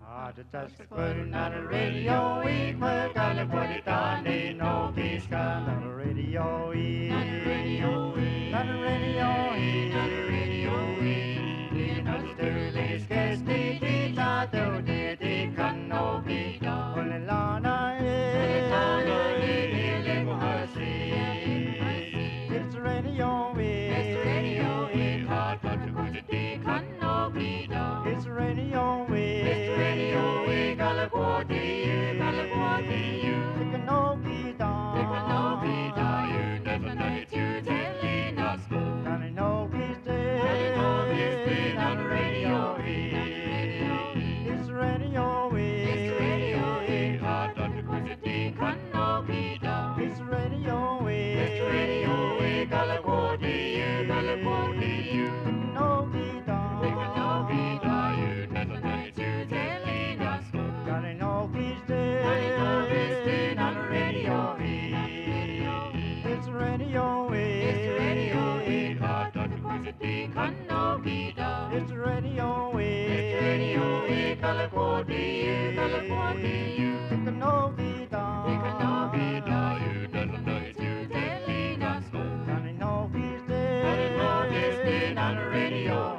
Just putting on the radio, we gotta put it on the no peace on the radio, on the radio, on the radio, on the radio, in the Sterling Sketch, the Tato, the Canopi, Olelana, it's the radio, it's the radio, hot to go to the Canopi, it's the radio, It's radio, California, California, Ticanovida, you doesn't know it's you telling us. Johnny know he's dead, on the radio.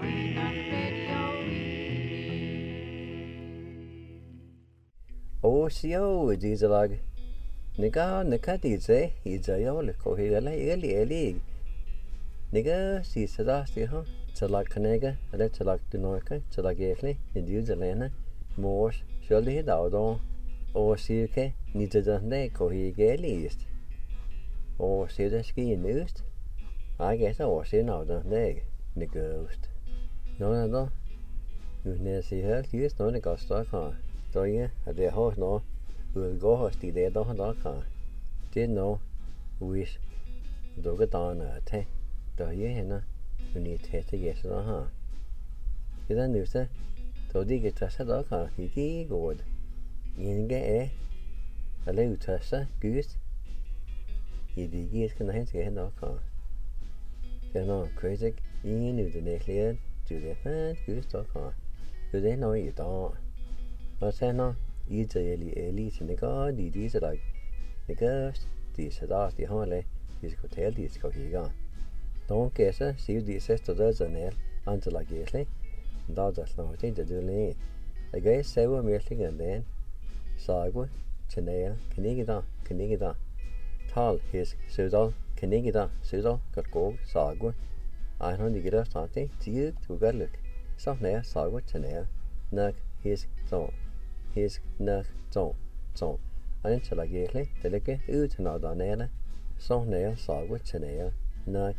Osio, Dieselag. Nigga, Nicadize, he's a yolico, he early. Nigga, see Sadasti, huh? Talag Canega, a talag Dunoka, talag Ekli, in Duzalena, Morse, surely he dowdon, or Sirke, needs a neco he gay least. Or see the ski news? I guess I was in out of neg, the ghost. No, you never see her, you just know the ghost stock on. So yeah, at their horse no, we'll go horse the dead dog on. Did know, wish, dog it on a tank. Đó như na, mình thấy thế gì đó ha. Cái đó nữa sao? Tôi đi cái trasa đó cả, cái gọi, những cái là lấy trasa, good. Cái đi cái này cái đó cả. Cái nó crazy, những người từ đây liền, từ đây hết good đó cả. Từ đây nói gì đó, mà sao nó, ý giờ eli thì nó có đi sẽ lại, nó có đi sẽ đó thì họ lại, thì có thể đi có gì cả. Don't guess it, see the sister does an air until I guess it. That's no thing to do. I guess say we're meeting and then Sagwa, Chanea, Canigida. Tall his Sudal, Canigida, got go, Sagwa. I don't get us something to you to go look. So now Sagwa, Chanea, Nug, his zone, his Nug, zone. Until I guess it, the liquor, to know the nana. So now Sagwa, Chanea, Nug.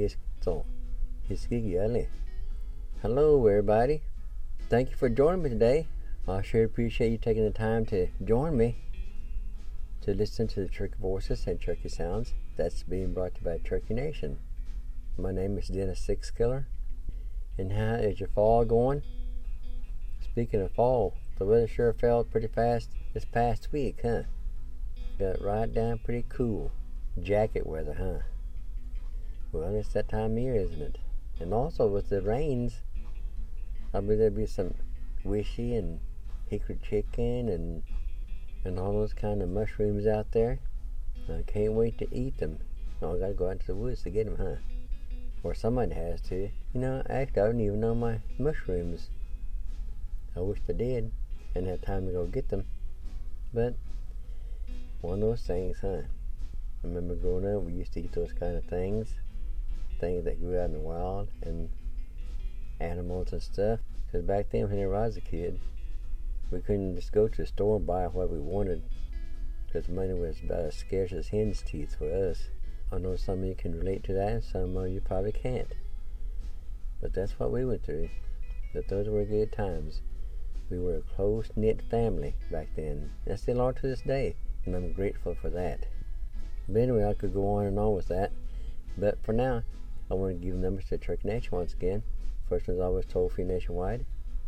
His gigi. Hello, everybody. Thank you for joining me today. I sure appreciate you taking the time to join me to listen to the Turkey Voices and Turkey Sounds that's being brought to you by Turkey Nation. My name is Dennis Sixkiller. And how is your fall going? Speaking of fall, the weather sure fell pretty fast this past week, huh? Got right down pretty cool. Jacket weather, huh? Well, it's that time of year, isn't it? And also with the rains, I believe there'll be some wishy and hickory chicken and all those kind of mushrooms out there. I can't wait to eat them. No, I gotta go out to the woods to get them, huh? Or somebody has to. You know, actually, I don't even know my mushrooms. I wish I did and had time to go get them. But one of those things, huh? I remember growing up, we used to eat those kind of things that grew out in the wild and animals and stuff. Because back then, when I was a kid, we couldn't just go to the store and buy what we wanted because money was about as scarce as hen's teeth for us. I know some of you can relate to that and some of you probably can't. But that's what we went through. But those were good times. We were a close-knit family back then. And still are to this day. And I'm grateful for that. But anyway, I could go on and on with that. But for now, I want to give numbers to Turkey Nation once again. First one is always toll-free nationwide,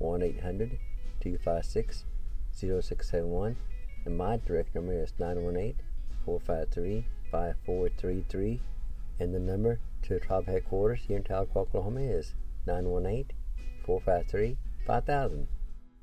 1-800-256-0671. And my direct number is 918-453-5433. And the number to the tribe headquarters here in Tahlequah, Oklahoma is 918-453-5000.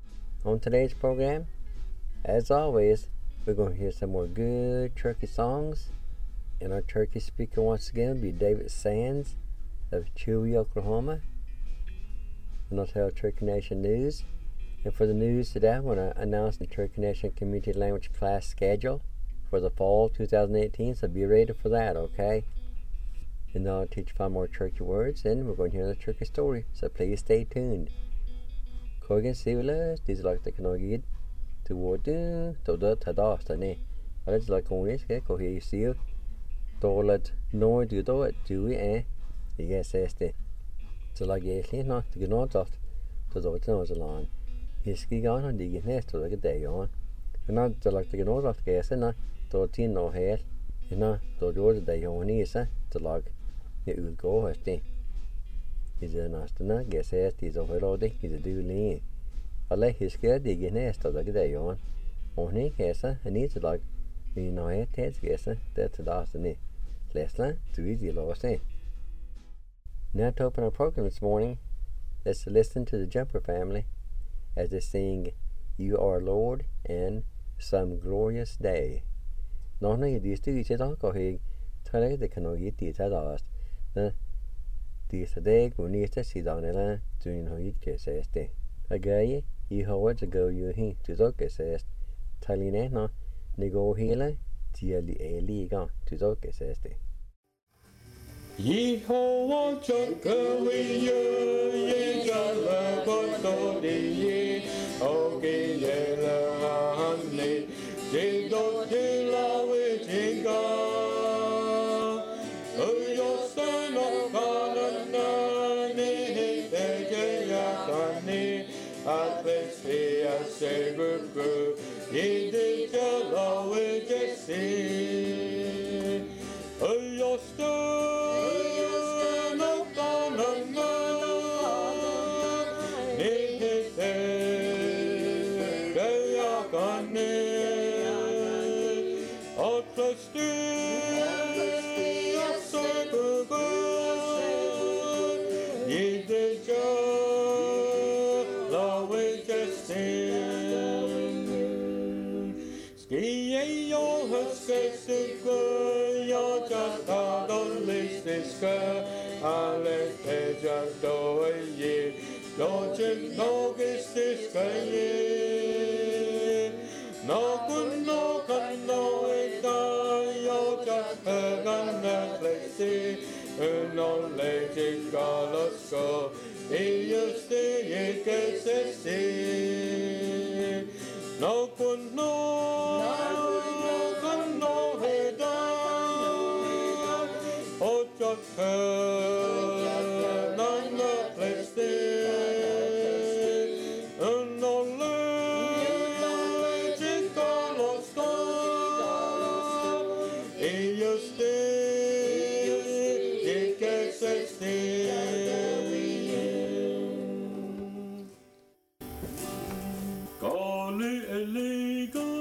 On today's program, as always, we're going to hear some more good turkey songs. And our turkey speaker once again will be David Sands of Chewy, Oklahoma. And I'll tell Turkey Nation news. And for the news today, I'm going to announce the Turkey Nation Community Language class schedule for the fall 2018. So be ready for that, okay? And I'll teach 5 more turkey words, and we're going to hear the turkey story. So please stay tuned. Kogan Sivlas, these like the Kanogid, to Wadu, to the Tadastani. I just like only go here, you see. Toilet, no, do it, do it, you guess, este. So like, yes, not to get on just to the nose along. He's ski on and digging nest to the day on. And not to like to get on just guess, and not to teen no hair, and not to do the day on is, to like, it will go, este. He's a nasty, guess, he's over all day, he's a do lean. I like his scared digging nest to the day on. Only guess, and he's like, you know, it takes guess, that's the last in it. Leslie, too easy, lost it. Now to open our program this morning, let's listen to the Jumper family as they sing You Are Lord and Some Glorious Day. Nó nói đi study chế đó có hình thay lấy để khano gì thì thay đó nè thì sẽ đây của ni sẽ xí đó này là chuyện hồi cái sẽ thế à cái gì họจะ go you hi to zo cái sẽ thay li nè nó ni go hi là chỉ là li cái to zo cái sẽ thế 以后我就各位有也加了不多的也，我给也了安内，这都听了为这个，有什么可能呢？你得这样看你，啊，这些啊，谁不顾，你得这了为这些，有什么？ Call it illegal.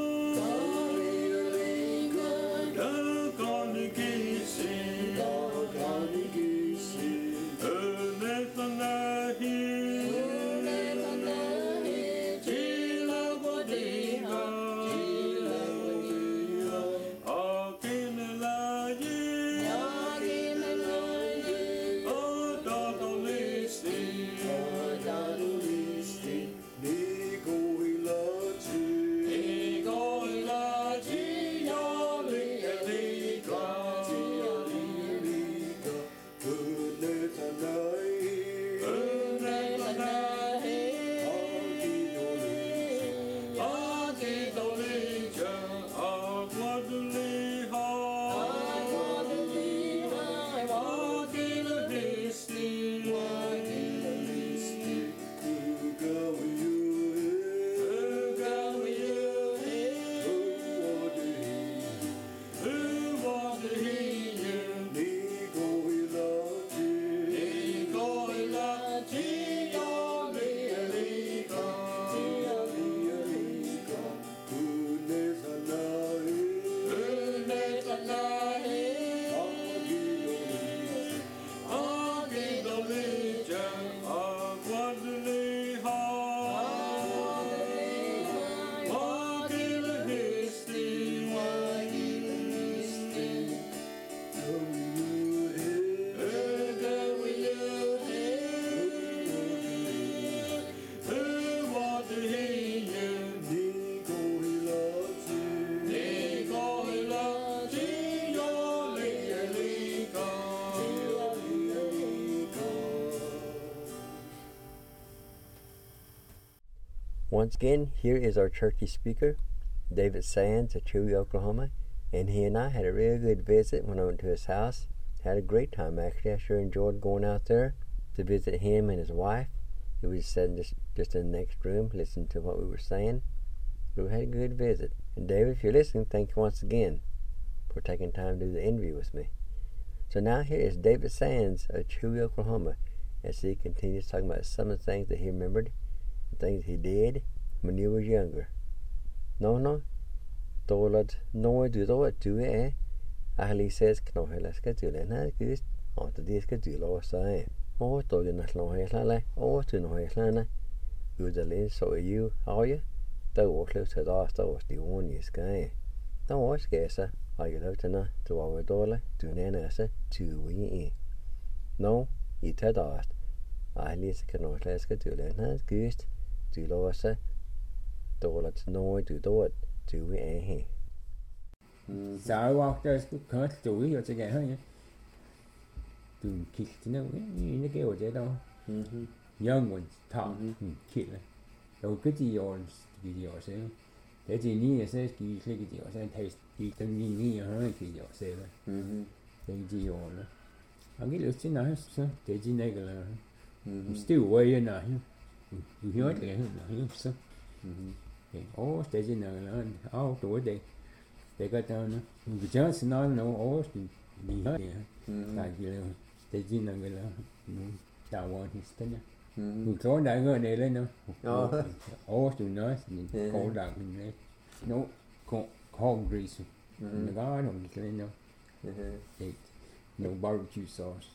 Once again, here is our churchy speaker, David Sands of Chewy, Oklahoma, and he and I had a really good visit when I went to his house. Had a great time, actually. I sure enjoyed going out there to visit him and his wife. We was sitting just in the next room, listening to what we were saying. But we had a good visit. And David, if you're listening, thank you once again for taking time to do the interview with me. So now here is David Sands of Chewy, Oklahoma, as he continues talking about some of the things that he remembered, the things he did when he was younger. No, Dolad no do what do Ali says no helaska do lena gust on the diska do lo sai. Oh to the no helala, oh to no helana. Good the so you are you? The water to the after was the one is guy. No was gesa. I get out to our dollar to nanasa to we. No, it had asked. Ali cannot laska do lena gust do lo sa. Dolad no do it to we. Sao walked có tuổi rồi cái hơi nhá. Từ kịch thì nó như cái ở đây đâu. Young ones talk kid. Đâu cái gì rồi sẽ. Để gì ní sẽ cái gì rồi sẽ thấy cái từng ní hơi cái gì sẽ là. Cái gì rồi nữa. Anh nghĩ là xin nói sao? Để gì này cái là. Still way in nào. You hear cái là sao? Để gì nào là tuổi đây. They got down the Johnson on no Austin the like they didn't know that one his thing who told that go there no Austin nice cold down in there no cold grease the garden on the no no barbecue sauce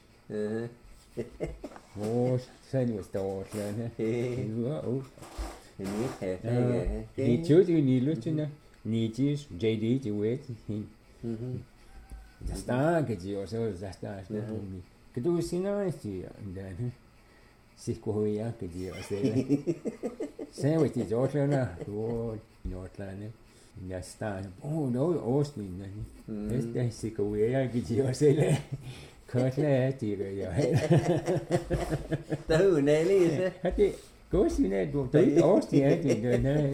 said was the he chose you need looking Nietzsche's JD to wait him. Está que yo soy está. Que tú si no es then si coja que yo sé. Se ve que yo na tú Northland. Ya está. Oh no Austin. Este si coja que yo sé. Corre tiro yo. Tú Nelly is it? Go si ne tú Austin que ne.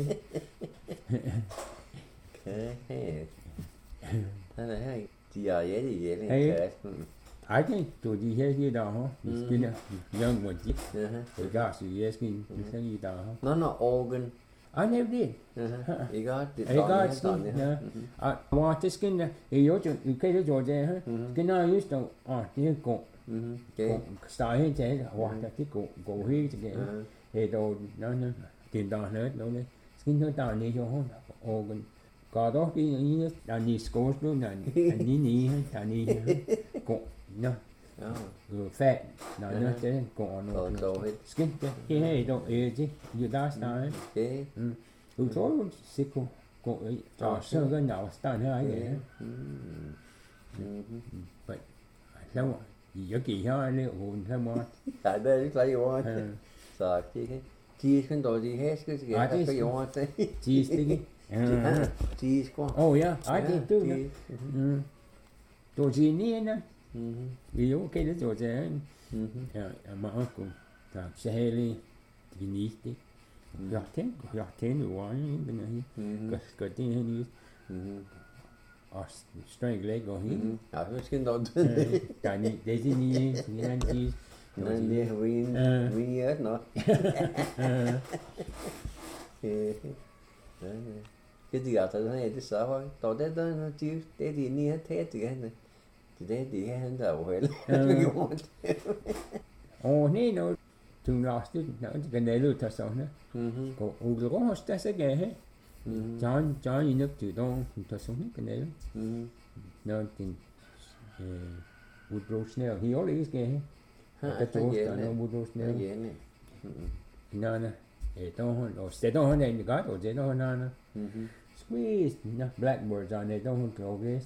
Yeah, I think to the head you down, young one, the gas you asking you down. No, organ. I never did. You got it. I got skin. I want to skin. You get Georgia, can I use the you go. Start here, want to go here together. Hey, no, did down here, no, skin no down near your home organ. Có đó cái ni scores luôn là ni có no fat nó thế có nó skin cái này đâu chứ you that style ừ rồi sẽ có cho sơ cái nào style thế ấy vậy sao giờ kỳ ha liệu hồn sao mà tại đây lấy vô sao chi cái đồ gì hết cái cái vô thế chi cheese qua. Oh yeah, I did too. Đồ gì nè nè. Ví dụ cái đó đồ gì. Mà cũng là xe đi thì ní đi. Giọt thế nữa quá bên này. Cái tiếng này. Straight leg go here. Cái skin đó. Cái này để gì nè, thì anh chị. Nên đi win hết nó. Cái gì ở đây này thì sợ thôi, tao đấy đó nó chiếu, đấy thì ni hết thế thì cái này, thì đấy thì hết đầu hết luôn. Nè nó thường lo chứ, nó cái này luôn thật sự nữa. Còn có một cái sẽ cái hết, cho gì nước từ đâu thật sự hết cái này luôn. Nó thì Woodrow Snell, he always cái hết. Cái chỗ đó nó Woodrow Snell. Nó nè, để tao sẽ tao hôm nay người có tổ chức tao hôm nay nè. Squeeze, blackbirds on it, don't go guess.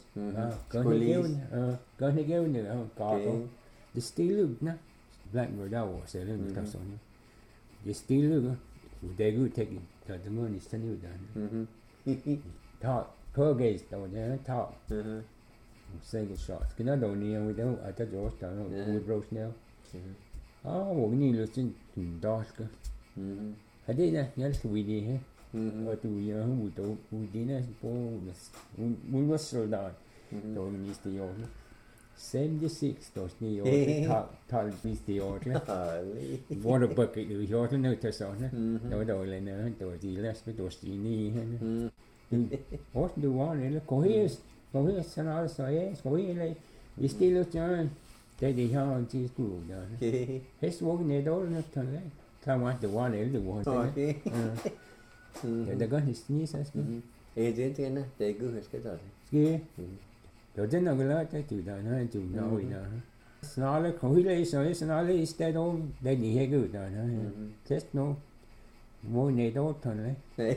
Có thể kêu nữa, có không? The steel nè, blackbird đâu sẽ lên được sao nhá. The steel they good take it, the moon is still done. Talk, per gaze đâu nhá, talk. Say the shots. Cái nó đầu niên với đâu, ở cái chỗ đó Woodrow Snell. Một cái nhìn là trên đó cơ. det der, jeg skal vi det her. Og du jeg har det der på un var soldat. Då minister jag. 76 då ni år tal minister jag. Var det på det jag nu till så här. Då länder då de läs med då ni här. Och du var eller Gå her, så når det så er, skal vi eller i stille tjern. Det har en tid skulle der. Hest vågen ned dårligt nok til det. Der var det var eller det var. Okay. Ja, det gør hest ni så skal. Det er ikke huske det. Skal. Jo, den er glad at du der har du nå i der. Snarere kunne så snarere i stedet om det ni her ud der. Test nu. Må ned dårligt til det.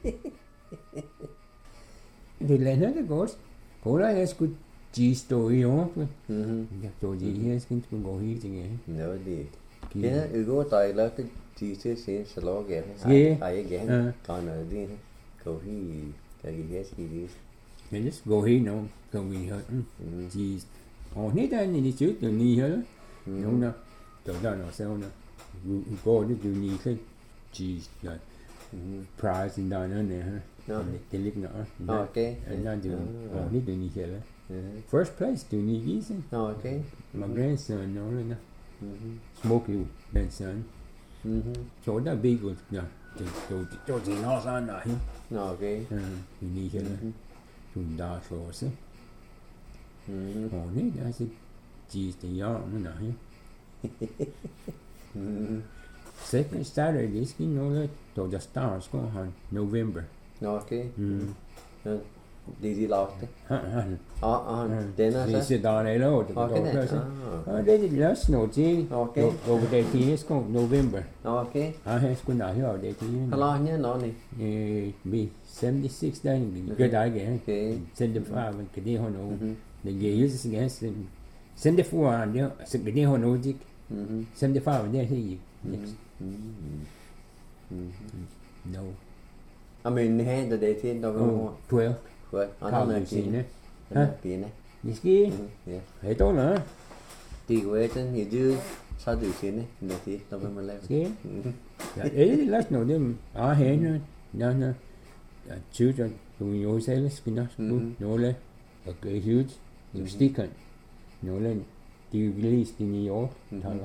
Det lander det godt. Hvor jeg skulle stå i år. Jeg stod her, skal gå helt igen. Nå, det er jo godt, der er lavet de til se så lov gerne. Ej, gerne. Kan noget det. Gå helt, der gik jeg sige det. Men det skal gå helt nu. Kan vi høre. De og ned der i det det ni her. Nogen der er noget sådan. Går det du ni til. De price in der her. Det ligger der. Okay. Der du og ned den her. First place du ni vise. Okay. My grandson nogen der. Smokey grandson. Så der big ud. Ja. Det er noget sådan der. Okay. Du ni her. Du der for os. Og ned der så de hjørne der her. Second Saturday is noget to the stars go on November. Okay. Det er lavt. Den er så. Det er der lov det. Og det er løs nu til. Okay. Over det til skal November. Okay. Jeg skulle nok høre det til. Hvor lang er det nu? Vi 76 dage. Gør der ikke. Okay. Send det fra, men kan det have noget. Det giver jo så gerne. Send det fra, så kan det have noget. Send det fra, men det er helt. No. I mean, hand the date in November. 12. Right. I don't know. Sine. Pine. Ni ski. Yeah. Hej då nữa. Đi quê trên nhiều dư. Sao được xin này thì November 11. Ski. Ja, lad os nå dem. Henne. Nå. Ja, children. Du jo selv skal nok nogle og gøre huge. Du stikker. Nogle de release i New York. Taler.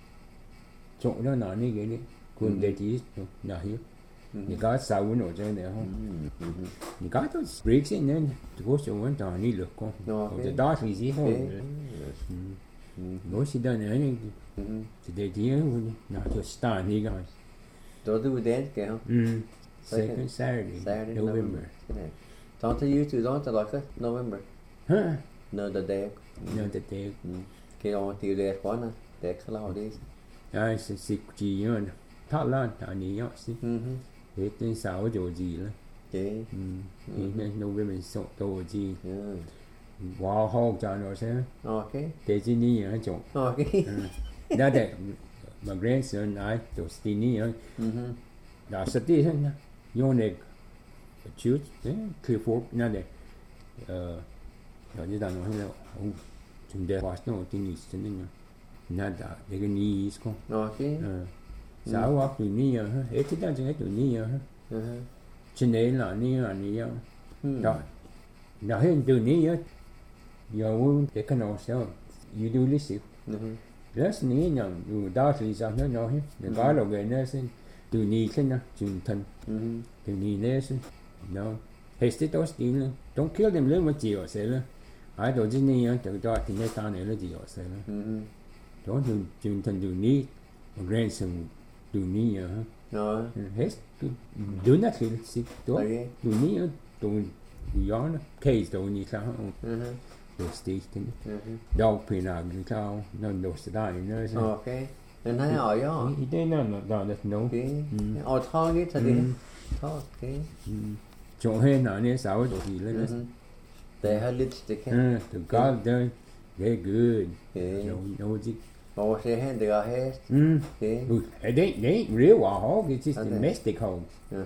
Så der når ni det. Kun det de nå her. Ni gør savn og sådan der. Ni gør det breaks in den. Det går så rundt der ni lukker. Og det der skal sige her. Hvor siger der ikke. Det de er jo når du start ikke. Då du det skal ha. Second Saturday November. Don't you to don't like November. No the day. Cái đó tiêu đẹp quá nè. Đẹp sao lâu đi. Ja, så sig gì nữa. Thảo Lan ở New York xí. Hết đến 6 giờ gì là. Thế. Nên November số đồ gì. Wow, hậu cho nó xem. Okay. Để gì nhỉ hả chồng. Okay. Đó đấy. My grandson I to Stini. Đó sẽ đi thôi nha. Vô này chút cứ phố nè đấy. Rồi như ta nói là ông chúng ta watch nó tin gì thế này. Nada, det kan ni isko. Okay. Så var du ni ha. Etter det så du ni ha. Chanel ni ya. Da hen du ni ya. Jo, det kan også så. You do listen. Lad ni na du da til så no he. Det var lo gen sen. Du ni kan jun tan. Du ni næsen. No. Hestet også dine. Don't kill them lidt med de selv. Ej, du din ni ya, du da din ta ne le de selv. Đó chừng thành đường ní grandson đường ní hả? Rồi. Hết đứa nào thì đó đường ní đường gió nó case đồ như sao? Đồ stick thế. Đâu phải là người sao nó đồ style nữa sao? Ok. Nên hay hỏi đó. Thế nó là nấu. Ở thao cái thật đi. Thao cái. Chỗ hay nào nè sao đồ gì lên? They have lipstick. The God there, they're good. No, Or say hand they are hair. They ain't real hog. It's just domestic hogs.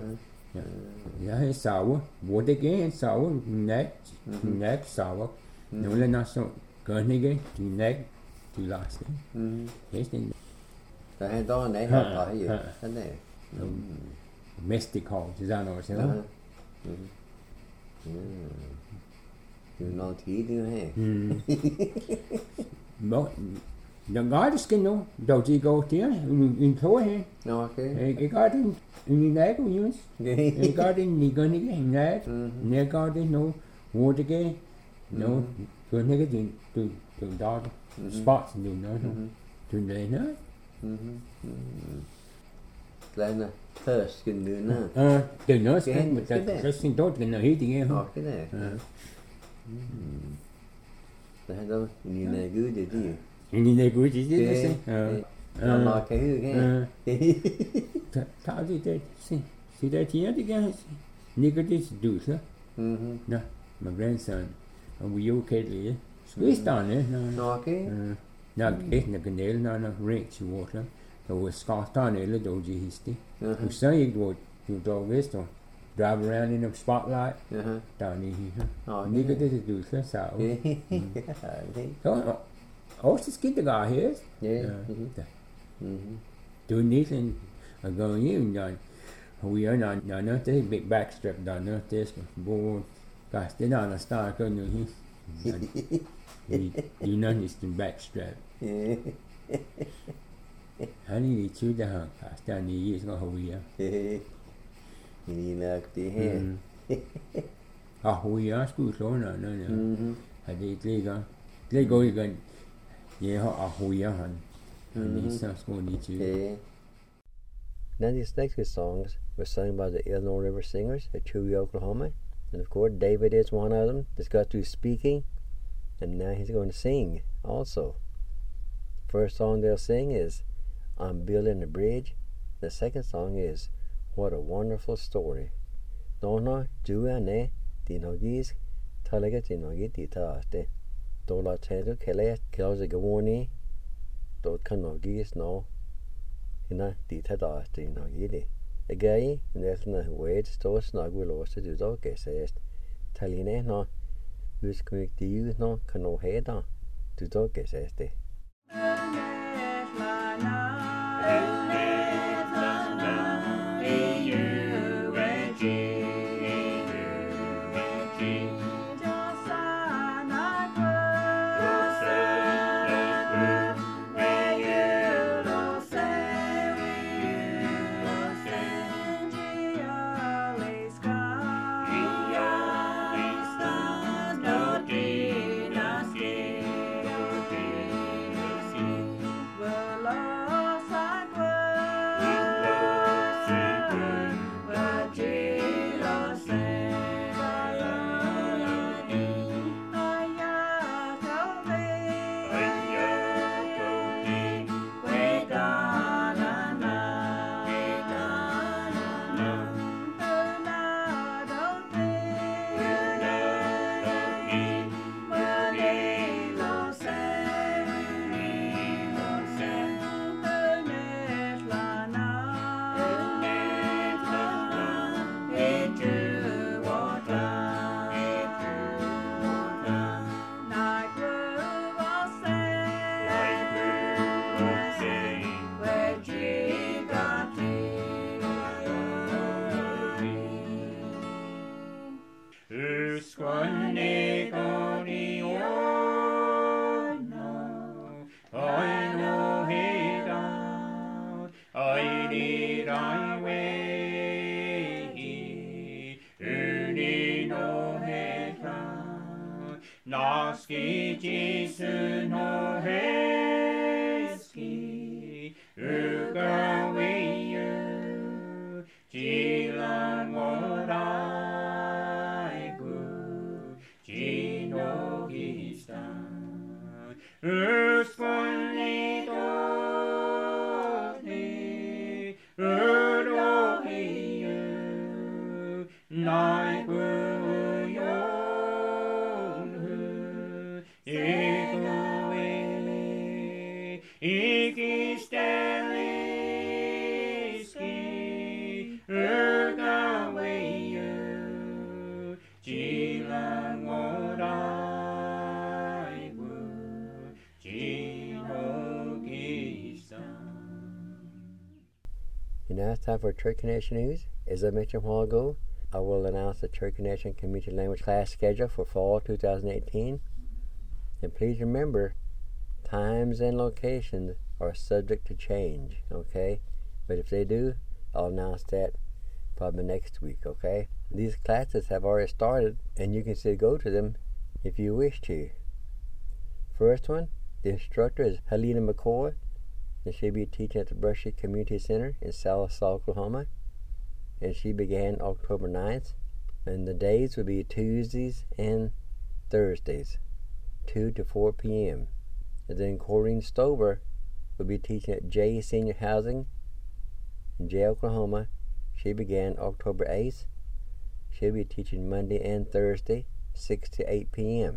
Yeah, sour. What again? Sour neck sour. No, they're not so. Gun again. To neck. To last. Yes, then. The hand on they have are you. And there. Mystic Hall, is that what I'm You're not eating, hey? But the guy skin no, don't you go there in toy? No, okay. A garden in the egg, use a garden, you gonna get in that, near garden, no water again, no, to a negative to dog spots and do no, to the night. Glenn, thirst can do now. The nurse came with that thing, don't get no heating in. Okay, there. That don't, you know, good, did you? And in the good, is it? I'm not okay. How did that see that here again? Nigger this do, sir. No, my grandson, and we okay, Lee. Squeeze down there, no. Okay. Now, getting the canal, no, rich water. There was Scott down there, little G history. I'm saying you to dog this or drive around in the spotlight down here. Nigger this do, sir. So, oh, it's just get the guy here. Yeah. Doing this and going in, done. We are not this big backstrap done, not this board. Guys, they're not a star, couldn't you? You know, it's the backstrap. I need to the hunk, I stand the years go we are. You like the hand. Oh, we are school, so no. I did they go again. Yeah, we are, and these songs going to need you. Now these next two songs were sung by the Illinois River Singers at Chewy, Oklahoma. And of course, David is one of them that's got to speaking, and now he's going to sing also. First song they'll sing is I'm Building a Bridge. The second song is What a Wonderful Story. Donna, Juane, Dinogis, Talaga Dinogi Ditaste. Dola Tendo Kele, Kelza Gawoni, Dot Kanogis no. Hina Ditadaste Dinogidi. A gay, and there's no way to store snug will also do dog says. Taline no. Who's quick to use no, cano head on. Do dog says they. Naski Jesus no heski, ugawiyu, jilan moraigu, jino gistan, usponitoni, urohiyu, naigu. And Now it's time for Church Connection News. As I mentioned a while ago, I will announce the Church Connection Community Language class schedule for fall 2018. And please remember, times and locations are subject to change, okay? But if they do, I'll announce that probably next week, okay? These classes have already started, and you can still go to them if you wish to. First one, the instructor is Helena McCoy, and she'll be teaching at the Brushy Community Center in Sallisaw, Oklahoma. And she began October 9th. And the days will be Tuesdays and Thursdays, 2 to 4 p.m. And then Corrine Stover will be teaching at Jay Senior Housing in Jay, Oklahoma. She began October 8th. She'll be teaching Monday and Thursday, 6 to 8 p.m.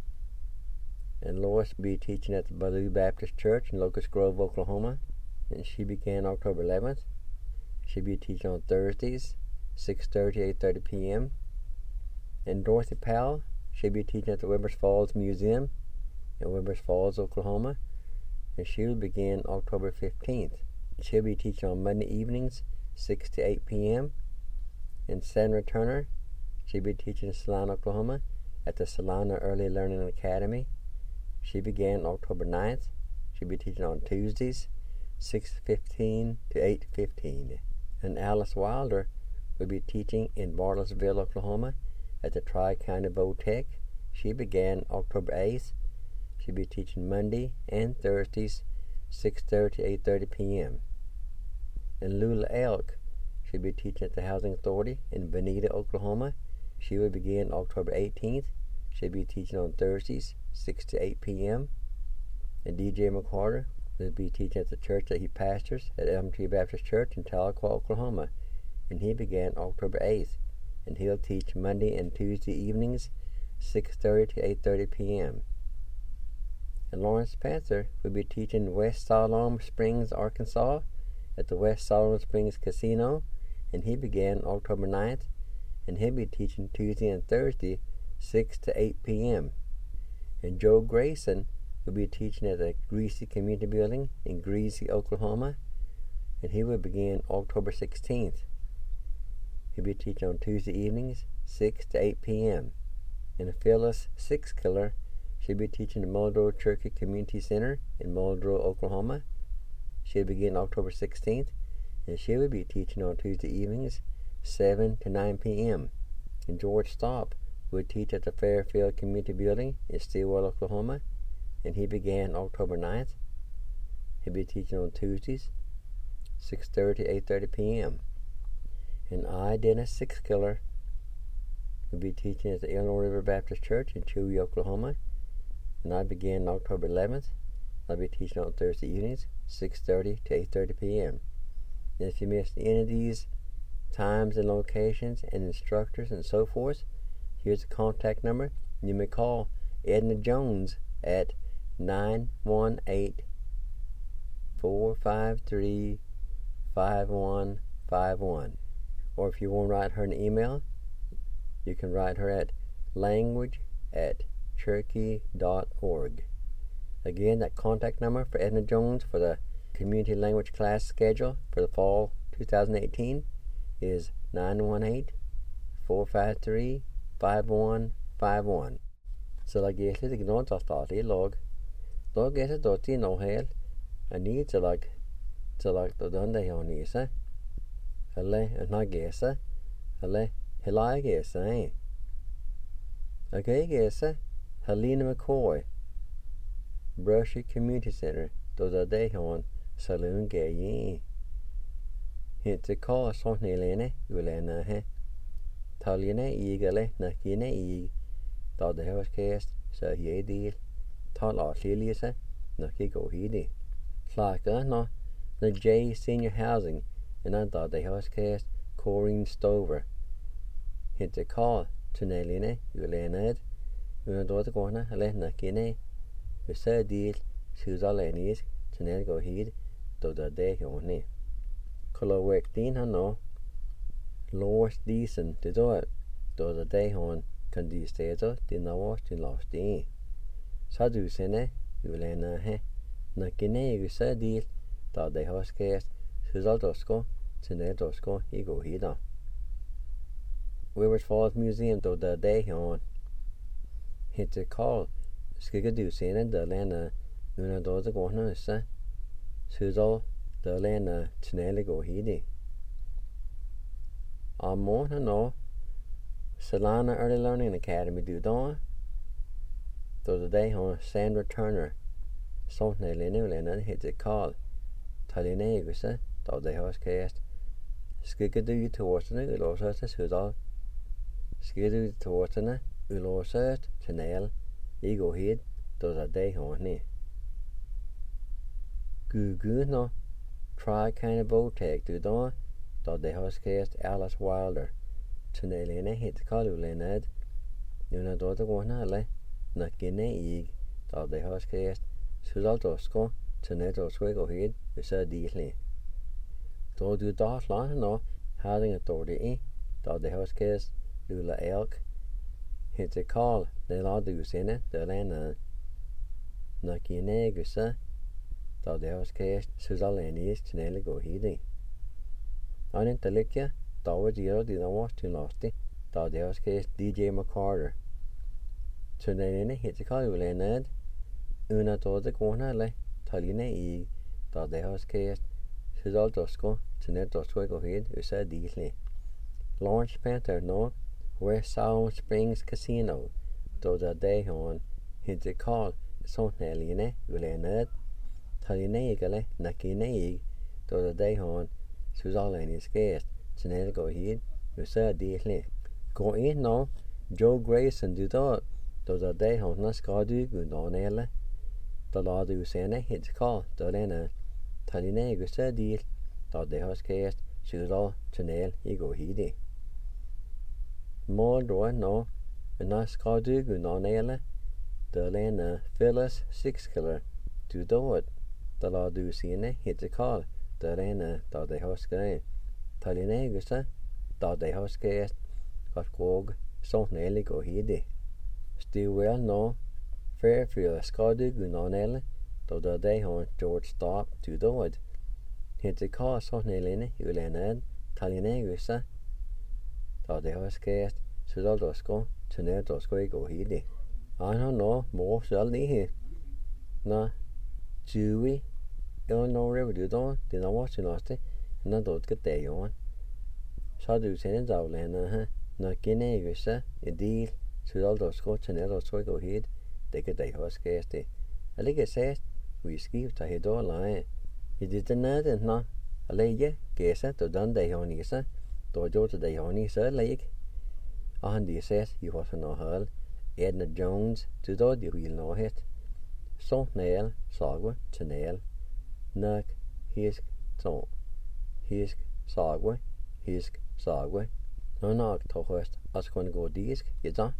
And Lois will be teaching at the Ballou Baptist Church in Locust Grove, Oklahoma. And she began October 11th. She'll be teaching on Thursdays, 6:30, 8:30 p.m. And Dorothy Powell, she'll be teaching at the Webbers Falls Museum in Webbers Falls, Oklahoma. And she'll begin October 15th. She'll be teaching on Monday evenings, 6 to 8 p.m. And Sandra Turner, she'll be teaching in Salina, Oklahoma at the Salina Early Learning Academy. She began October 9th. She'll be teaching on Tuesdays, 6:15 to 8:15. And Alice Wilder will be teaching in Bartlesville, Oklahoma at the Tri-County Vo-Tech. She began October 8th. She'll be teaching Monday and Thursdays, 6:30 to 8:30 p.m. And Lula Elk, she'll be teaching at the Housing Authority in Bonita, Oklahoma. She will begin October 18th. She'll be teaching on Thursdays, 6 to 8 p.m. And DJ McCarter will be teaching at the church that he pastors at Elm Tree Baptist Church in Tahlequah, Oklahoma. And he began October 8th. And he'll teach Monday and Tuesday evenings, 6:30 to 8:30 p.m. And Lawrence Panther will be teaching in West Siloam Springs, Arkansas at the West Siloam Springs Casino. And he began October 9th. And he'll be teaching Tuesday and Thursday, 6 to 8 p.m. And Joe Grayson will be teaching at the Greasy Community Building in Greasy, Oklahoma. And he will begin October 16th. He'll be teaching on Tuesday evenings, 6 to 8 p.m. And Phyllis Sixkiller, she'll be teaching at Muldrow Cherokee Community Center in Muldrow, Oklahoma. She'll begin October 16th. And she will be teaching on Tuesday evenings, 7 to 9 p.m. And George Stopp will teach at the Fairfield Community Building in Stillwell, Oklahoma. And he began October 9th. He'll be teaching on Tuesdays, 6:30 to 8:30 p.m. And I, Dennis Sixkiller, will be teaching at the Illinois River Baptist Church in Chewy, Oklahoma. And I began October 11th. I'll be teaching on Thursday evenings, 6:30 to 8:30 p.m. And if you missed any of these times and locations and instructors and so forth, here's the contact number. You may call Edna Jones at 918-453-5151. Or if you want to write her an email, you can write her at language@cherokee.org. Again, that contact number for Edna Jones for the community language class schedule for the fall 2018 is 918-453-5151. So like yes, the gnod started log is a dotty no hell. I need to like the done the on is Hele not guess Hele Heli guess Okay guess Helena McCoy Brushy Community Center to the day on Saloon Gay Hit the call son Helena Ulena he Talina eagerly Nakina e da the house cast so ye deal Tal out Lilisa Naki go hidi Flaka no the J Senior Housing and I thought the house cast Corrine Stover hit the call to Nelina Ulena when the corner Helena Kine we said deal Suzalenese to Nel go hid to the day on Colowek Dean no Lois decent to do it to the day on kan de steder det navast til lavste. Så du sende ulena he. Na kene usa deal da de har skæst. Så skal Tene Dosko, Ego Hida. Weaver's Falls Museum do the day on. Hit a call. Skigadu Sena de Lena Una Doza Gwana Sa Suzal de Lena Teneligo Hidi. Amon no Salana Early Learning Academy do dawn. Do the day on Sandra Turner. Something Lena hit a call. Taline Gusa, do the house cast. Skigadu towards the Ulosa Suzal. Skigadu towards the Ulosa Tenel. Ego hid does a day on me. Goo no try kind of boat take to dawn, dot the house cast Alice Wilder. Tunelina hit Colulin Nuna daughter one alle, not guinea egg, dot the house cast Suzaltosco, Tuneto swiggle head, is a deeply. Though do dot long no, having authority, dot the house cast Lula elk. Hit a call, they law do sene, the lana. Nakine gusa, dot the house cast, Suzalanis, Tunelli go heedy. On Intelicia, Dower Zero did not watch too lofty, dot the house cast DJ McCarter. Tunelina hit a call, Lenad, Una doza gona le, Talina e, dot the house cast, Suzaldosco, Tunetosco go head, is a deeply. Lawrence Panther no. West Sound Springs Casino, do the day on, hit the call, Sonneline, Ulened, Talinegale, Nakineg, do the day on, Suzalanis guest, Tunenego heed, Usa deeply. Go in no, Joe Grayson do that, do the day on, Nascadu, Gundonella, the law do sene, hit the call, Dolena, Talineg, Usa deal, do the house guest, Suzal, Tunel, Ego heedy. More door no, and not Scadu Gunonella, the Lena Phyllis 6 killer, to do it. The law do sene, hit the call, the Lena, dot the house guy. Talinegusa, dot the house guest, got gog, Sonelli go heedy. Still well no, Fairfield Scadu Gunonella, do the day on George stop to do it. Hit the call, Sonelli, Ulenad, Talinegusa. Dot the house cast, Suzaldosco, Tunetosco go heedy. I don't know, more shall here. Na, Jewy, Illinois River do don't, did not watch lost it, and I don't get day on. So do send it out, Lena, na Guinea, a deal, Suzaldosco, Tunetosco go head, they get the house cast. I like it says, we skip to head all line. It is the night and not a lady, guess it, to done day on Isa. Dojo to the honey sir lake. On the says you was no hurl, Edna Jones to do the wheel no hit. So nail, sagwa, to nail, nuck, hisk, so, hisk, sagwa, hisk, sagwa. No knock to host, us going to go disc, yeta.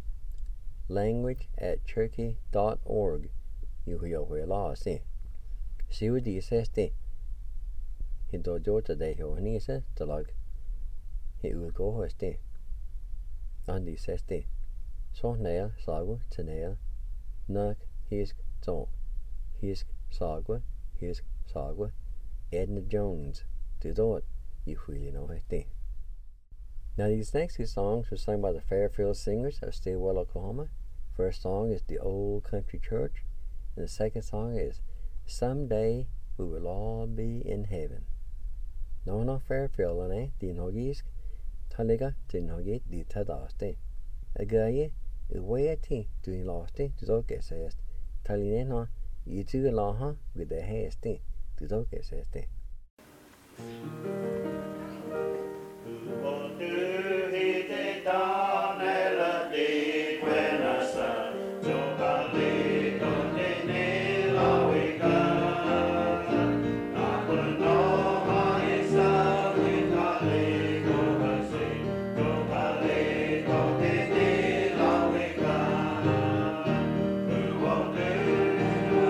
Language@cherokee.org. You hear where law see. See what the says the. He dojo to the honey says to log. He will go hos det. Andy says det. Så nail, sagwa, to nail. Nuck, hisk, so. Hisk, sagwa, hisk, sagwa. Edna Jones. To do it, you really know it. Now these next two songs were sung by the Fairfield Singers of Stillwell, Oklahoma. First song is The Old Country Church. And the second song is Someday We Will All Be in Heaven. No Fairfield, the Nogisk. Taliga to Nogit di Tadaste. A guy, a way at tea, doing losty to dog assessed. Talinena, you two laha with the hasty to dog assessed.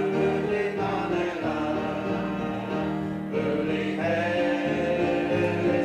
Hey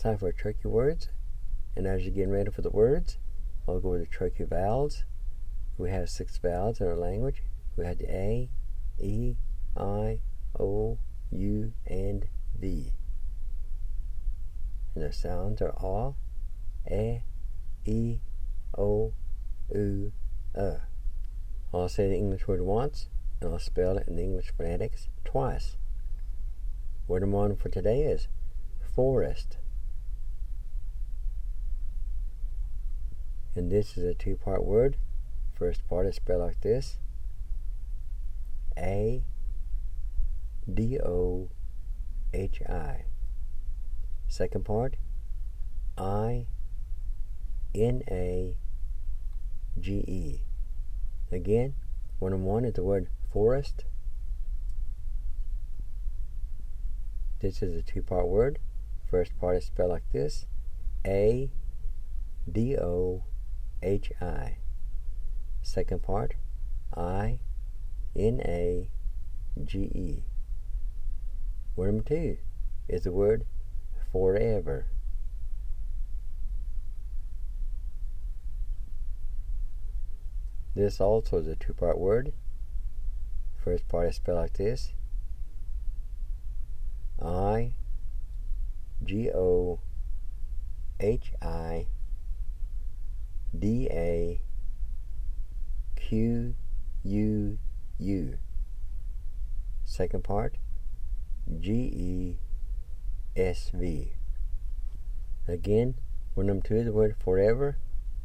time for tricky words. And as you're getting ready for the words, I'll go with the tricky vowels. We have 6 vowels in our language. We have the A, E, I, O, U, and V. And the sounds are A, E, O, U, I'll say the English word once, and I'll spell it in the English phonetics twice. Word I'm on for today is forest. And this is a 2-part word. First part is spelled like this: A-D-O-H-I. Second part, I-N-A-G-E. Again, word I'm on is the word forest. This is a 2-part word. First part is spelled like this: A-D-O-H-I. Second part, I-N-A-G-E. Word number 2 is the word forever. This also is a 2-part word. First part is spelled like this: I-G-O-H-I-D-A-Q-U-U. Second part, G-E-S-V. Again, word number 2 is the word forever.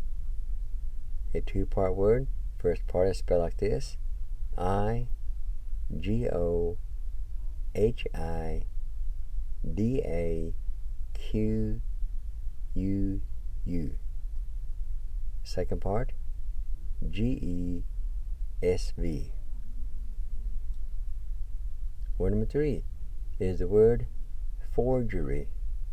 A 2-part word. First part is spelled like this: I-G-O-H-I-D-A-Q-U-U. Second part, G-E-S-V. Word number 3 is the word forgery.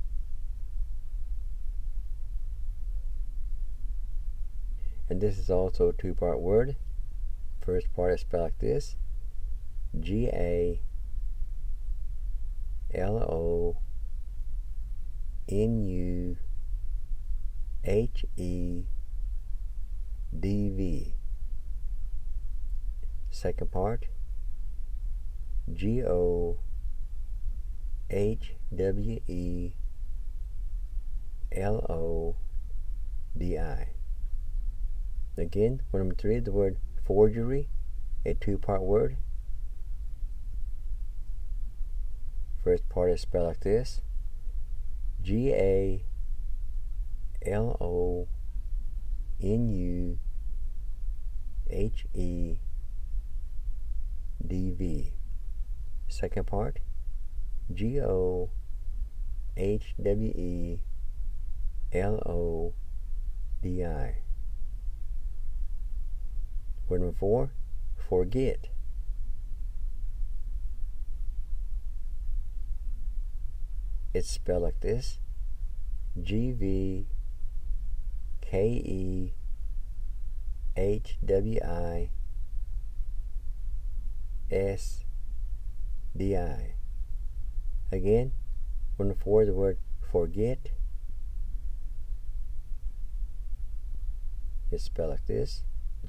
And this is also a 2-part word. First part is spelled like this: G-A-L-O-N-U-H-E-D-V. Second part, G-O-H-W-E-L-O-D-I. Again, word number 3 is the word forgery, a 2-part word. First part is spelled like this: G-A-L-O-N-U-H-E-D-V. Second part, G-O-H-W-E-L-O-D-I. Word number 4, forget. It's spelled like this: G-V-K-E-H-W-I-S-D-I. Again, word number 4 is the word forget. It's spelled like this: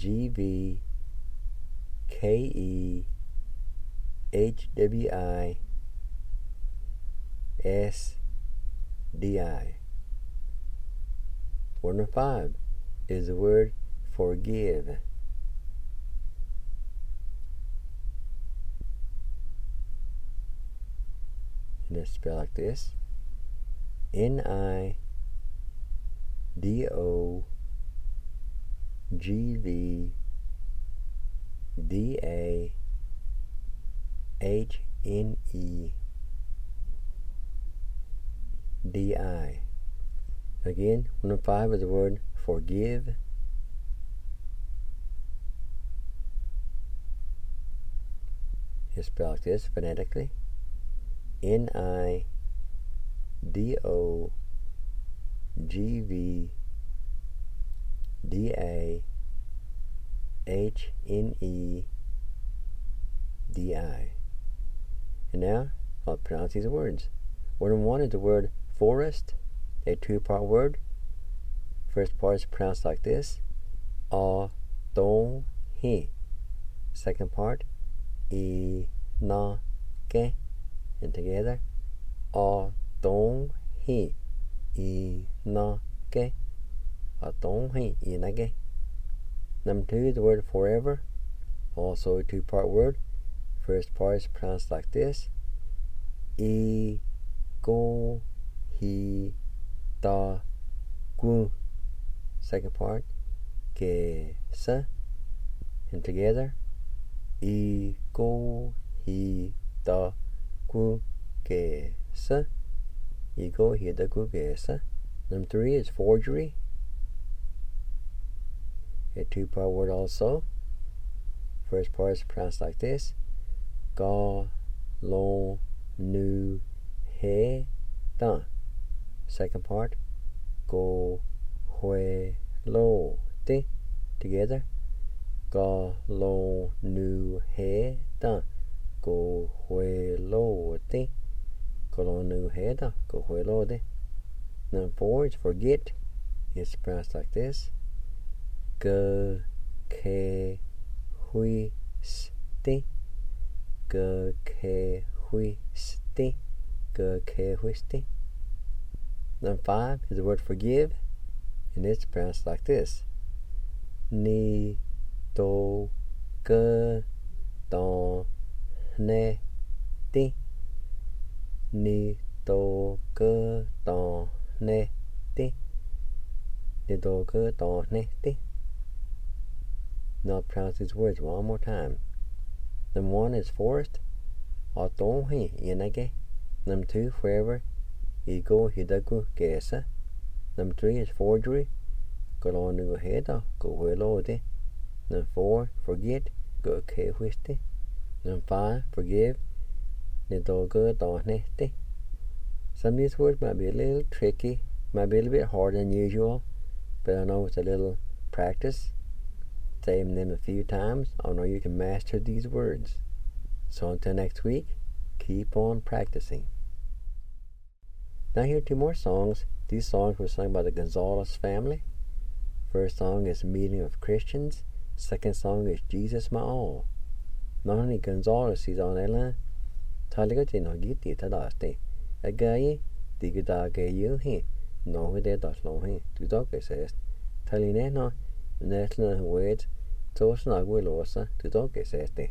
G-V-K-E-H-W-I-S-D-I. Word number 5 is the word forgive. And it's spelled like this: N-I-D-O-G-V-D-A-H-N-E-D-I. Again, word number 5 is the word forgive. It's spelled like this phonetically: N-I-D-O-G-V-D-A-H-N-E-D-I. And now I'll pronounce these words. Word number 1 is the word forest. a two-part word. First part is pronounced like this. A don he. Second part. I na ke. And together. A don he. I na ke. A don he. I na ke. Number 2 is the word forever. Also a two-part word. First part is pronounced like this. I go he da gu. Second part. Ke sa. And together. I go he da gu ke sa. I go he da gu ke sa. Number 3 is forgery. A two-part word also. First part is pronounced like this. Ga lo nu he da. Second part. Go hue lo de. Together. Ga lo nu he da. Go hue lo de. Ga lo nu he da. Go hue lo de. Number 4 is forget. It's pronounced like this. Ga ke hui sti. Ga ke hui sti. Ga ke hui sti. Number 5 is the word forgive, and it's pronounced like this. Ni do ga don ne ti. Ni do ga don ne ti. Ni do ga don ne ti. Now I'll pronounce these words one more time. Number 1 is forest. A don he inage. Number 2, forever. I go hidagu gesa. Number 3 is forgery. Go on nu heda. Go huelo de. Number 4, forget. Go ke huiste. Number 5, forgive. Ni do go don nehte. Some of these words might be a little tricky. Might be a little bit harder than usual. But I know it's a little practice. Saying them a few times, I know you can master these words. So until next week, keep on practicing. Now here are 2 more songs. These songs were sung by the Gonzalez family. First song is Meeting of Christians. Second song is Jesus My All. Now honey Gonzalez is on Ella. Taliga no giti tadaste. Agaye digida gayu he. No de das lo he. Tu doke says. Taline no Netla words. Tosen aguilosa. Tu doke says de.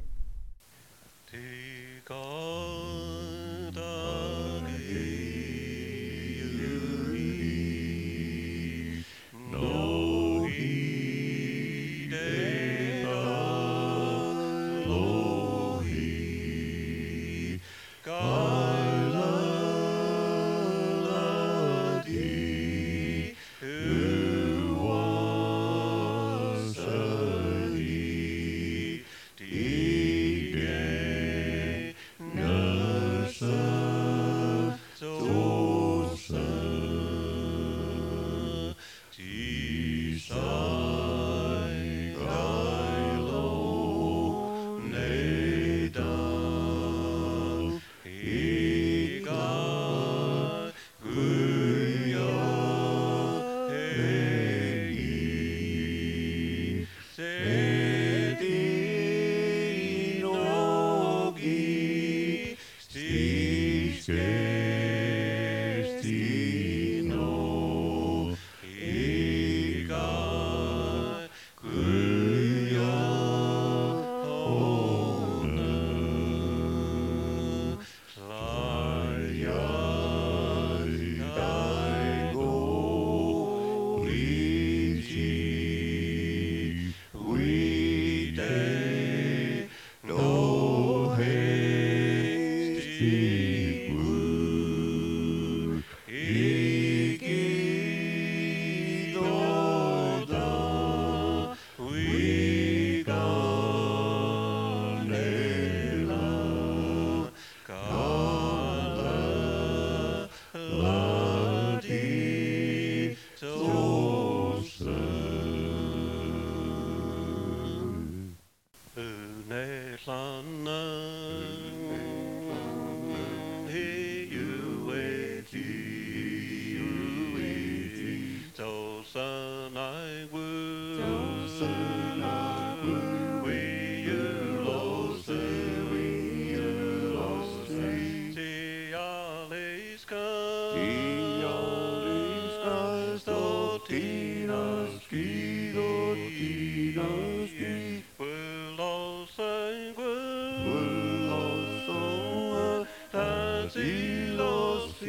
Tina skido, Tina ski. Will all say will all so as he lost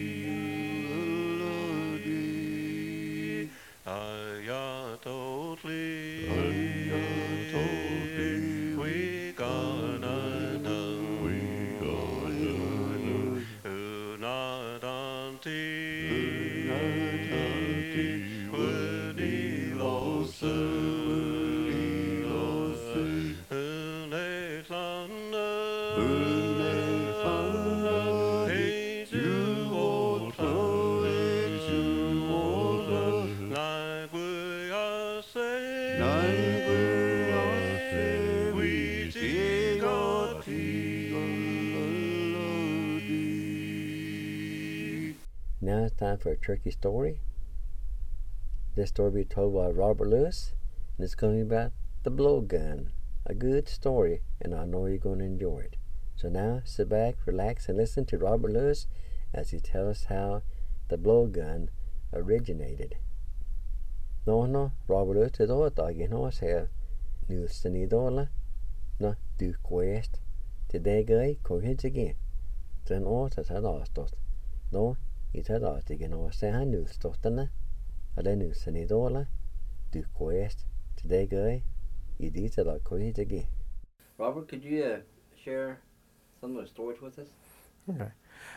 melody. I totally we gonna know who not until when he lost Now it's time for a turkey story. This story will be told by Robert Lewis, and it's going to be about the blowgun. A good story, and I know you're going to enjoy it. So now sit back, relax, and listen to Robert Lewis as he tells us how the blowgun originated. No, Robert Lewis is all talking us here. Nu senidola, no du quest. Today guy cohits again. Then all that had asked us. No, it had asked again or say I knew stotana. A nu senidola, du quest. Today guy, you did it like cohits again. Robert, could you share some of the stories with us? Okay.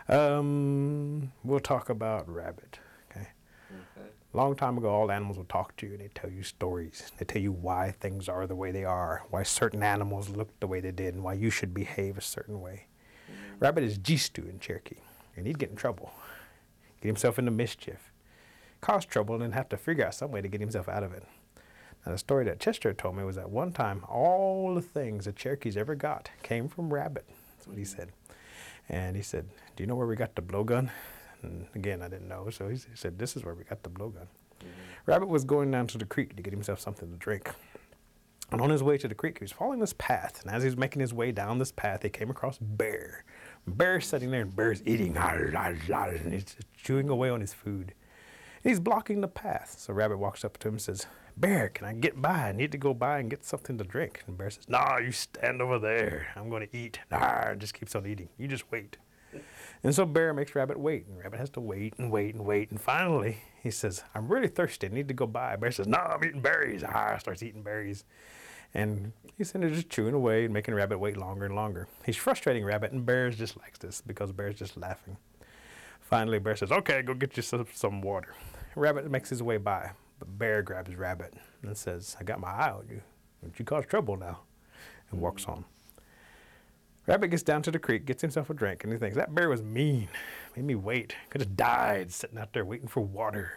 We'll talk about rabbit. Okay. Long time ago, all animals will talk to you. They tell you stories. They tell you why things are the way they are, why certain animals look the way they did, and why you should behave a certain way. Rabbit is Jistu in Cherokee, and he'd get in trouble, get himself into mischief, cause trouble, and then have to figure out some way to get himself out of it. Now, the story that Chester told me was that one time, all the things the Cherokees ever got came from rabbit. That's what he said. And he said, do you know where we got the blowgun? And again, I didn't know, so he said, this is where we got the blowgun. Rabbit was going down to the creek to get himself something to drink. And on his way to the creek, he was following this path. And as he was making his way down this path, he came across Bear. Bear's sitting there, and Bear's eating, and he's chewing away on his food. And he's blocking the path. So Rabbit walks up to him and says, Bear, can I get by? I need to go by and get something to drink. And Bear says, nah, you stand over there. I'm going to eat. Nah, just keeps on eating. You just wait. And so Bear makes Rabbit wait, and Rabbit has to wait and wait and wait. And finally, he says, I'm really thirsty. I need to go by. Bear says, no, I'm eating berries. Starts eating berries. And he's sitting there just chewing away and making Rabbit wait longer and longer. He's frustrating Rabbit, and Bear just likes this because Bear's just laughing. Finally, Bear says, okay, go get you some water. Rabbit makes his way by, but Bear grabs Rabbit and says, I got my eye on you. Don't you cause trouble now? And walks on. Rabbit gets down to the creek, gets himself a drink, and he thinks, that bear was mean. Made me wait. Could have died sitting out there waiting for water.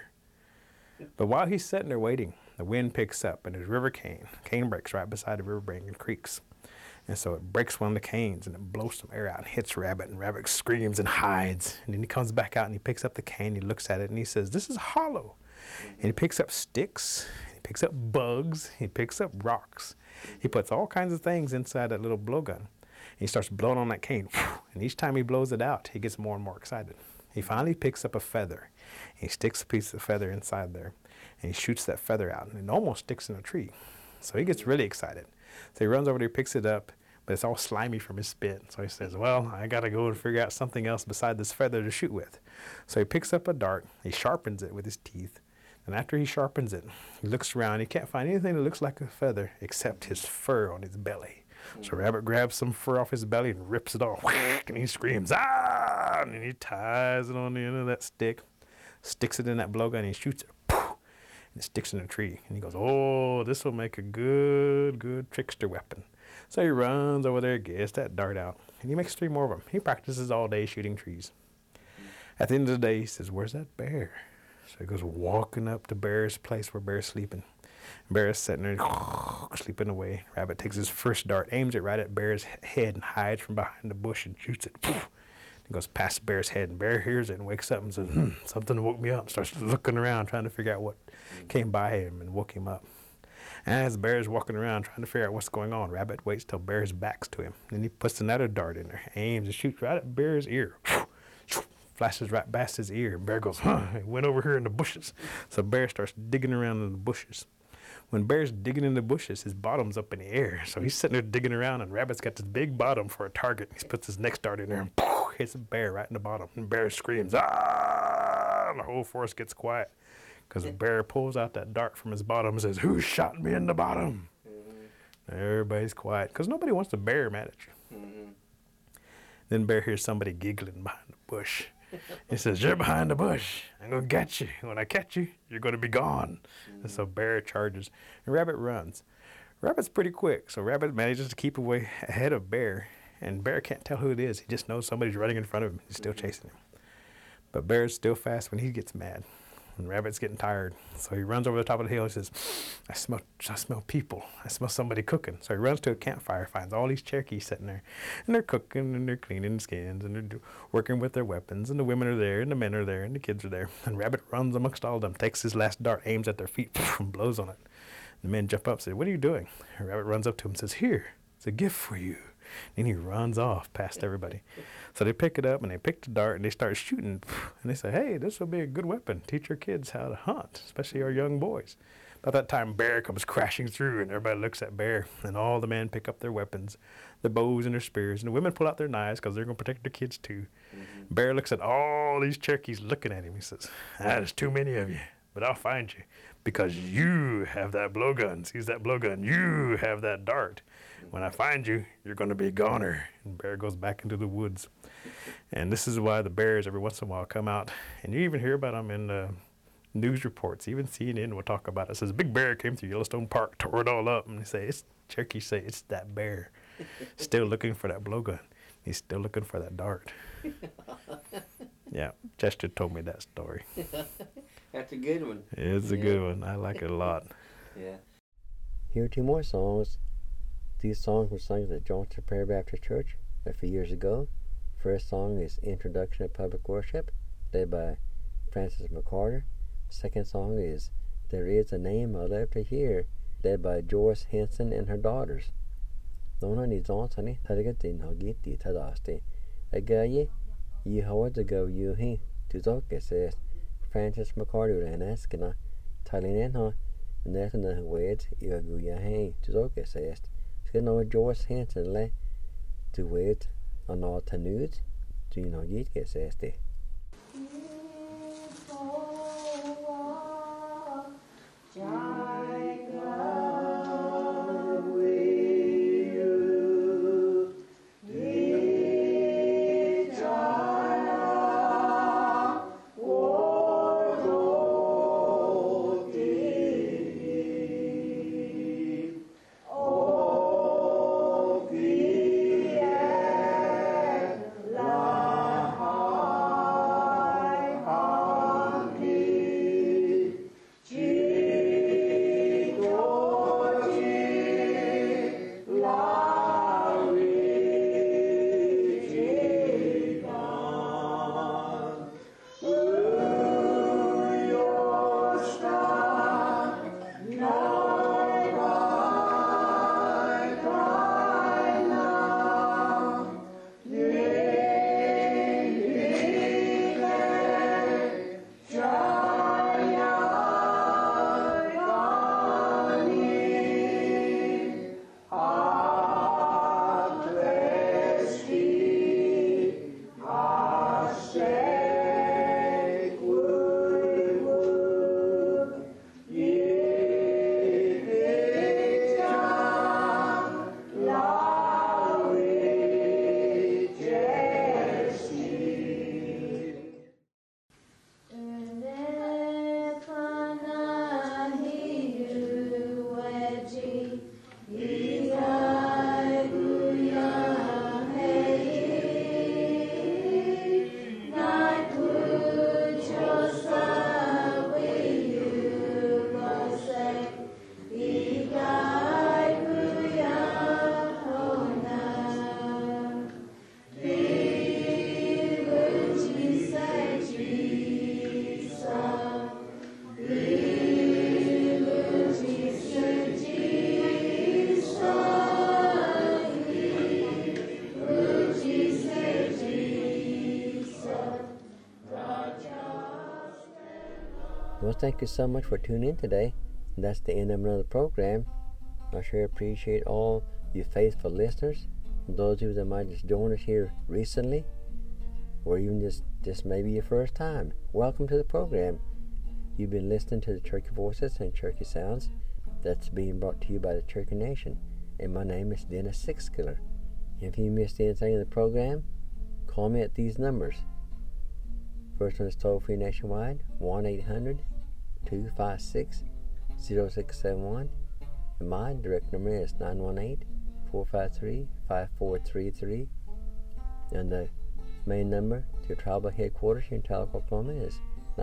But while he's sitting there waiting, the wind picks up, and there's river cane. Cane breaks right beside the river bank and creeks. And so it breaks one of the canes, and it blows some air out and hits Rabbit, and Rabbit screams and hides. And then he comes back out, and he picks up the cane, he looks at it, and he says, this is hollow. And he picks up sticks, he picks up bugs, he picks up rocks. He puts all kinds of things inside that little blowgun. He starts blowing on that cane, and each time he blows it out, he gets more and more excited. He finally picks up a feather. He sticks a piece of feather inside there, and he shoots that feather out, and it almost sticks in a tree. So he gets really excited. So he runs over there, picks it up, but it's all slimy from his spin. So he says, well, I got to go and figure out something else beside this feather to shoot with. So he picks up a dart, he sharpens it with his teeth, and after he sharpens it, he looks around. He can't find anything that looks like a feather except his fur on his belly. So Rabbit grabs some fur off his belly and rips it off, and he screams, ah! And he ties it on the end of that stick, sticks it in that blowgun, and he shoots it, and it sticks in a tree. And he goes, oh, this will make a good trickster weapon. So he runs over there, gets that dart out, and he makes 3 more of them. He practices all day shooting trees. At the end of the day, he says, where's that bear? So he goes walking up to Bear's place where Bear's sleeping. Bear is sitting there sleeping away. Rabbit takes his first dart, aims it right at Bear's head, and hides from behind the bush and shoots it. He goes past Bear's head, and Bear hears it and wakes up and says, something woke me up. Starts looking around, trying to figure out what came by him and woke him up. And as Bear's walking around trying to figure out what's going on, Rabbit waits till Bear's back's to him. Then he puts another dart in there, aims and shoots right at Bear's ear. flashes right past his ear. Bear goes, huh, he went over here in the bushes. So Bear starts digging around in the bushes. When Bear's digging in the bushes, his bottom's up in the air. So he's sitting there digging around, and Rabbit's got this big bottom for a target. He puts his neck dart in there and poof, hits Bear right in the bottom. And Bear screams, ah! And the whole forest gets quiet because Bear pulls out that dart from his bottom and says, who shot me in the bottom? Everybody's quiet because nobody wants to bear mad at you. Then Bear hears somebody giggling behind the bush. He says, you're behind the bush. I'm going to get you. When I catch you, you're going to be gone. And so Bear charges, and Rabbit runs. Rabbit's pretty quick, so Rabbit manages to keep away ahead of Bear, and Bear can't tell who it is. He just knows somebody's running in front of him. He's still chasing him. But Bear's still fast when he gets mad. And Rabbit's getting tired, so he runs over the top of the hill and says, I smell people. I smell somebody cooking. So he runs to a campfire, finds all these Cherokees sitting there, and they're cooking, and they're cleaning skins, and they're working with their weapons, and the women are there, and the men are there, and the kids are there. And Rabbit runs amongst all of them, takes his last dart, aims at their feet, and blows on it. The men jump up and say, what are you doing? And Rabbit runs up to him and says, here, it's a gift for you. And he runs off past everybody. So they pick it up, and they pick the dart, and they start shooting. And they say, hey, this will be a good weapon. Teach your kids how to hunt, especially our young boys. About that time, Bear comes crashing through, and everybody looks at Bear. And all the men pick up their weapons, their bows and their spears. And the women pull out their knives because they're going to protect their kids, too. Bear looks at all these Cherokees looking at him. He says, there's too many of you, but I'll find you because you have that blowgun. Seize that blowgun. You have that dart. When I find you, you're going to be a goner. And Bear goes back into the woods. And this is why the bears every once in a while come out. And you even hear about them in news reports. Even CNN will talk about it. It says, a big bear came through Yellowstone Park, tore it all up. And they say, Cherokees say, it's that bear. Still looking for that blowgun. He's still looking for that dart. Yeah, Chester told me that story. That's a good one. It's a good one. I like it a lot. Yeah. Here are two more songs. These songs were sung at the Johnson Prairie Baptist Church a few years ago. First song is Introduction to Public Worship, led by Francis McCarter. Second song is There Is a Name I Love to Hear, led by Joyce Henson and her daughters. Nona ni Johnson Targatin Hogiti Tadasti. Agaye, ye howard to go you he to Zoka says Francis McCarter and Eskina, Talinenha, Nathan Wade, Yaguya Hay to Zoka says. Nå Joyce Henson le to wait on all the news to get says they. thank you so much for tuning in today. And that's the end of another program. I sure appreciate all you faithful listeners, and those of you that might just join us here recently, or even just maybe your first time. Welcome to the program. You've been listening to the Cherokee Voices and Cherokee Sounds that's being brought to you by the Cherokee Nation. And my name is Dennis Sixkiller. If you missed anything in the program, call me at these numbers. First one is toll-free nationwide, 1-800-256-0671. And my direct number is 918-453-5433. And the main number to tribal headquarters here in Tahlequah, Oklahoma is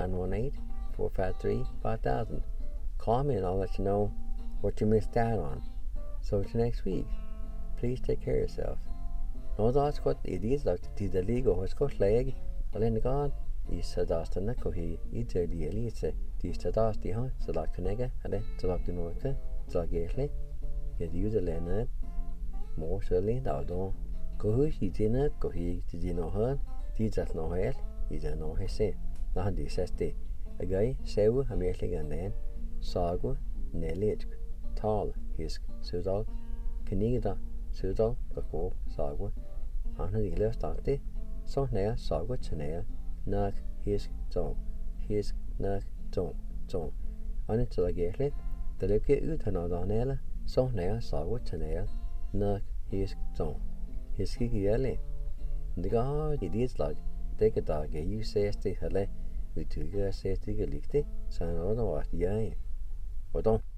918-453-5000. Call me and I'll let you know what you missed out on. So until next week, please take care of yourself. No that's what it is like to the league or what's got leg, but then God is a dasta nakohi, it's a dealise, the stadasti, huh? So like Canega, and then to like the Norca, so like Gately, get you the Leonard, more surely, Daldon. Go who he didn't go he did you know her, did that no hell, you don't know his say. Not this as the a guy, Sewu, a merely and then, Sagu, Nelly, tall, his Sudal, Canigda, Sudal, the go, Sagu, on the left started, so near Sagu Chanel, Nug, his zone, his Nug, zone. On it to the gately, the look at Utanodonella, so near Sagu Chanel, Nug, his zone. His kiki yelly. The God, it is like, take a dog, you say, stay, hele, you two girls say, take a lick, so I don't know what, yeah. Or don't.